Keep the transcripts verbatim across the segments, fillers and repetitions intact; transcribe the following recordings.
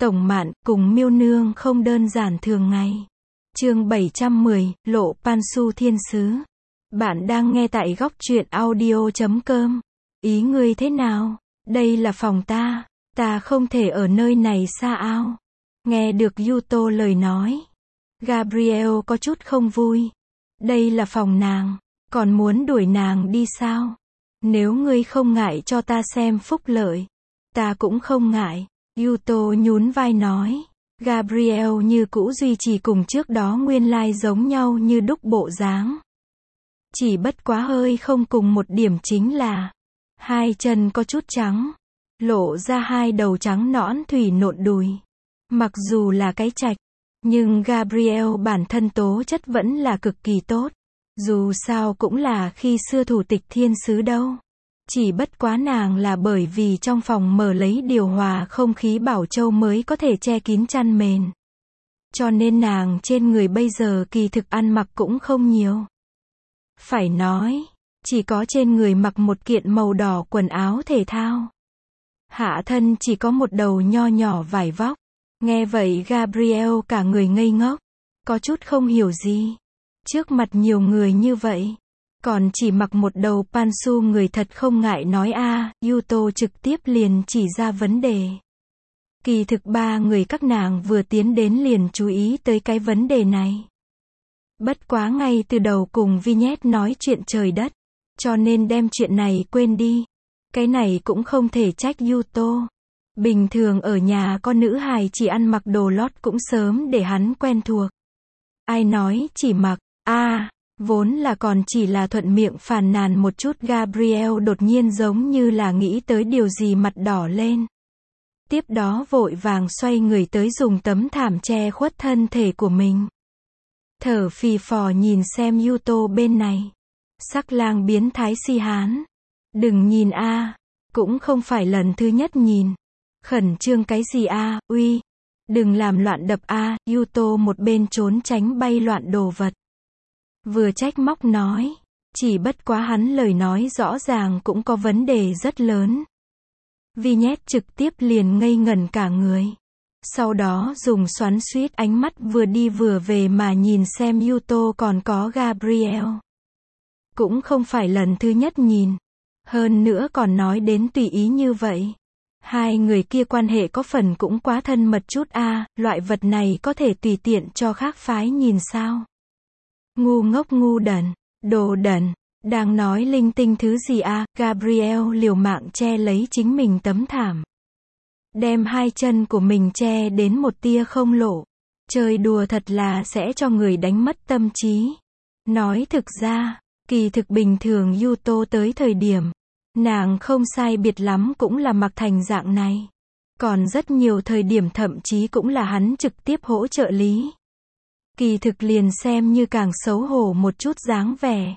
Tổng Mạn cùng Miêu Nương không đơn giản thường ngày. Chương bảy trăm mười, Lộ Pansu Thiên Sứ. Bạn đang nghe tại góc truyện audio chấm com. Ý ngươi thế nào? Đây là phòng ta. Ta không thể ở nơi này xa ao. Nghe được Yuto lời nói, Gabriel có chút không vui. Đây là phòng nàng, còn muốn đuổi nàng đi sao? Nếu ngươi không ngại cho ta xem phúc lợi, ta cũng không ngại. Yuto nhún vai nói. Gabriel như cũ duy trì cùng trước đó nguyên lai giống nhau như đúc bộ dáng. Chỉ bất quá hơi không cùng một điểm chính là hai chân có chút trắng, lộ ra hai đầu trắng nõn thủy nộn đùi. Mặc dù là cái trạch, nhưng Gabriel bản thân tố chất vẫn là cực kỳ tốt. Dù sao cũng là khi xưa thủ tịch thiên sứ đâu. Chỉ bất quá nàng là bởi vì trong phòng mở lấy điều hòa không khí bảo châu mới có thể che kín chăn mền. Cho nên nàng trên người bây giờ kỳ thực ăn mặc cũng không nhiều. Phải nói, chỉ có trên người mặc một kiện màu đỏ quần áo thể thao. Hạ thân chỉ có một đầu nho nhỏ vải vóc. Nghe vậy Gabriel cả người ngây ngốc, có chút không hiểu gì. Trước mặt nhiều người như vậy, còn chỉ mặc một đầu pansu người thật không ngại nói a. À, Yuto trực tiếp liền chỉ ra vấn đề. Kỳ thực ba người các nàng vừa tiến đến liền chú ý tới cái vấn đề này. Bất quá ngay từ đầu cùng Vignette nói chuyện trời đất, cho nên đem chuyện này quên đi. Cái này cũng không thể trách Yuto. Bình thường ở nhà con nữ hài chỉ ăn mặc đồ lót cũng sớm để hắn quen thuộc. Ai nói chỉ mặc, a à, vốn là còn chỉ là thuận miệng phàn nàn một chút. Gabriel đột nhiên giống như là nghĩ tới điều gì mặt đỏ lên. Tiếp đó vội vàng xoay người tới dùng tấm thảm che khuất thân thể của mình. Thở phì phò nhìn xem Yuto bên này. Sắc lang biến thái si hán. Đừng nhìn a, à, cũng không phải lần thứ nhất nhìn. Khẩn trương cái gì a, à, uy. Đừng làm loạn đập a. À. Yuto một bên trốn tránh bay loạn đồ vật. Vừa trách móc nói. Chỉ bất quá hắn lời nói rõ ràng cũng có vấn đề rất lớn. Vignette trực tiếp liền ngây ngẩn cả người. Sau đó dùng xoắn xuýt ánh mắt vừa đi vừa về mà nhìn xem Yuto còn có Gabriel. Cũng không phải lần thứ nhất nhìn. Hơn nữa còn nói đến tùy ý như vậy. Hai người kia quan hệ có phần cũng quá thân mật chút a. À, loại vật này có thể tùy tiện cho khác phái nhìn sao? Ngu ngốc ngu đần, đồ đần, đang nói linh tinh thứ gì a? À? Gabriel liều mạng che lấy chính mình tấm thảm. Đem hai chân của mình che đến một tia không lộ. Chơi đùa thật là sẽ cho người đánh mất tâm trí. Nói thực ra, kỳ thực bình thường Yuto tới thời điểm, nàng không sai biệt lắm cũng là mặc thành dạng này. Còn rất nhiều thời điểm thậm chí cũng là hắn trực tiếp hỗ trợ lý. Kỳ thực liền xem như càng xấu hổ một chút dáng vẻ.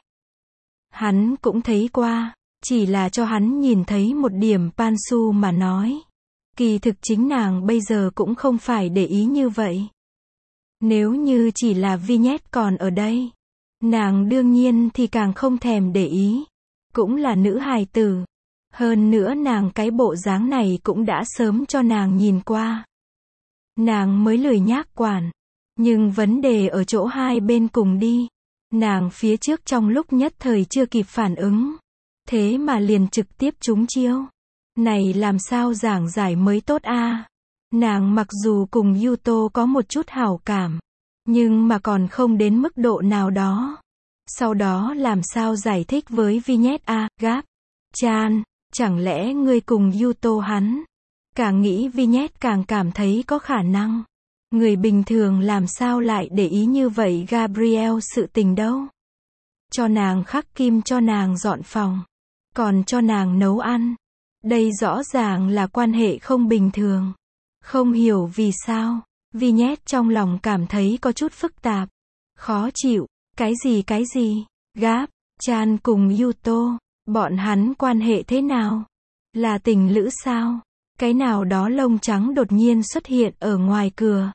Hắn cũng thấy qua, chỉ là cho hắn nhìn thấy một điểm pansu mà nói. Kỳ thực chính nàng bây giờ cũng không phải để ý như vậy. Nếu như chỉ là Vignette còn ở đây, nàng đương nhiên thì càng không thèm để ý. Cũng là nữ hài tử. Hơn nữa nàng cái bộ dáng này cũng đã sớm cho nàng nhìn qua. Nàng mới lười nhác quản. Nhưng vấn đề ở chỗ hai bên cùng đi. Nàng phía trước trong lúc nhất thời chưa kịp phản ứng. Thế mà liền trực tiếp trúng chiêu. Này làm sao giảng giải mới tốt a? À? Nàng mặc dù cùng Yuto có một chút hảo cảm. Nhưng mà còn không đến mức độ nào đó. Sau đó làm sao giải thích với Vignette a? À, Gap Chan, chẳng lẽ ngươi cùng Yuto hắn? Càng nghĩ Vignette càng cảm thấy có khả năng. Người bình thường làm sao lại để ý như vậy Gabriel sự tình đâu. Cho nàng khắc kim, cho nàng dọn phòng. Còn cho nàng nấu ăn. Đây rõ ràng là quan hệ không bình thường. Không hiểu vì sao, Vignette trong lòng cảm thấy có chút phức tạp. Khó chịu, cái gì cái gì, Gap Chan cùng Yuto, bọn hắn quan hệ thế nào? Là tình lữ sao? Cái nào đó lông trắng đột nhiên xuất hiện ở ngoài cửa.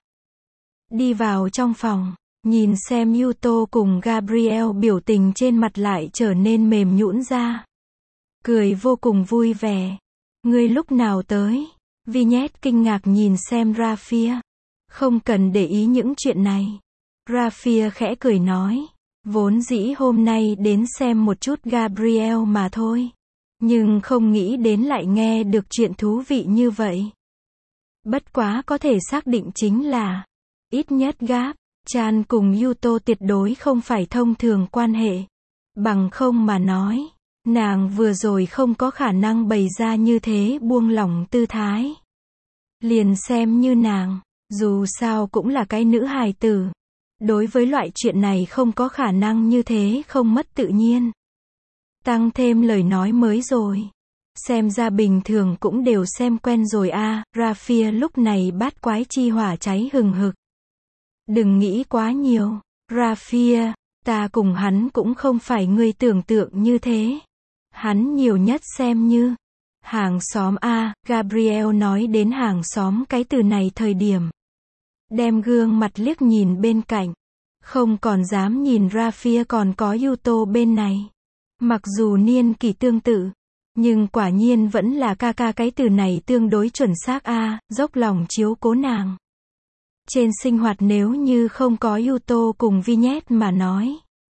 Đi vào trong phòng, nhìn xem Yuto cùng Gabriel biểu tình trên mặt lại trở nên mềm nhũn ra. Cười vô cùng vui vẻ. Ngươi lúc nào tới? Vignette kinh ngạc nhìn xem Rafia. Không cần để ý những chuyện này. Rafia khẽ cười nói. Vốn dĩ hôm nay đến xem một chút Gabriel mà thôi. Nhưng không nghĩ đến lại nghe được chuyện thú vị như vậy. Bất quá có thể xác định chính là, ít nhất Gap, Chan cùng Yuto tuyệt đối không phải thông thường quan hệ. Bằng không mà nói, nàng vừa rồi không có khả năng bày ra như thế buông lỏng tư thái. Liền xem như nàng, dù sao cũng là cái nữ hài tử. Đối với loại chuyện này không có khả năng như thế không mất tự nhiên. Tăng thêm lời nói mới rồi. Xem ra bình thường cũng đều xem quen rồi a. À, Rafia lúc này bát quái chi hỏa cháy hừng hực. Đừng nghĩ quá nhiều. Rafia, ta cùng hắn cũng không phải ngươi tưởng tượng như thế. Hắn nhiều nhất xem như hàng xóm a. À, Gabriel nói đến hàng xóm cái từ này thời điểm. Đem gương mặt liếc nhìn bên cạnh. Không còn dám nhìn Rafia còn có Yuto bên này. Mặc dù niên kỷ tương tự. Nhưng quả nhiên vẫn là ca ca cái từ này tương đối chuẩn xác a, à, dốc lòng chiếu cố nàng. Trên sinh hoạt nếu như không có Yuto cùng Vignette mà nói.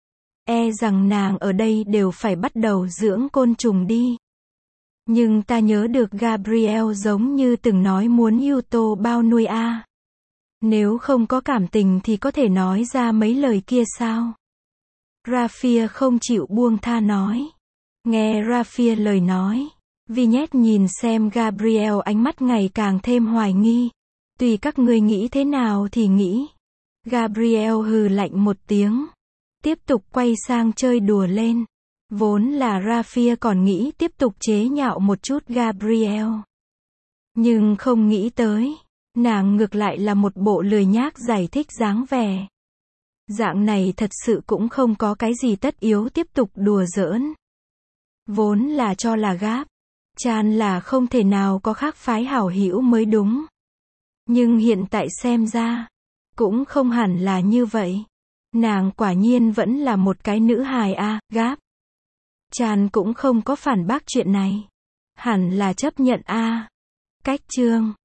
E rằng nàng ở đây đều phải bắt đầu dưỡng côn trùng đi. Nhưng ta nhớ được Gabriel giống như từng nói muốn Yuto bao nuôi a. À. Nếu không có cảm tình thì có thể nói ra mấy lời kia sao? Rafia không chịu buông tha nói. Nghe Rafia lời nói, Vignette nhìn xem Gabriel ánh mắt ngày càng thêm hoài nghi. Tùy các ngươi nghĩ thế nào thì nghĩ. Gabriel hừ lạnh một tiếng. Tiếp tục quay sang chơi đùa lên. Vốn là Rafia còn nghĩ tiếp tục chế nhạo một chút Gabriel. Nhưng không nghĩ tới. Nàng ngược lại là một bộ lười nhác giải thích dáng vẻ. Dạng này thật sự cũng không có cái gì tất yếu tiếp tục đùa giỡn. Vốn là cho là Gap, Chan là không thể nào có khác phái hảo hữu mới đúng. Nhưng hiện tại xem ra, cũng không hẳn là như vậy. Nàng quả nhiên vẫn là một cái nữ hài a, à, Gap. Chan cũng không có phản bác chuyện này. Hẳn là chấp nhận a. À. Cách chương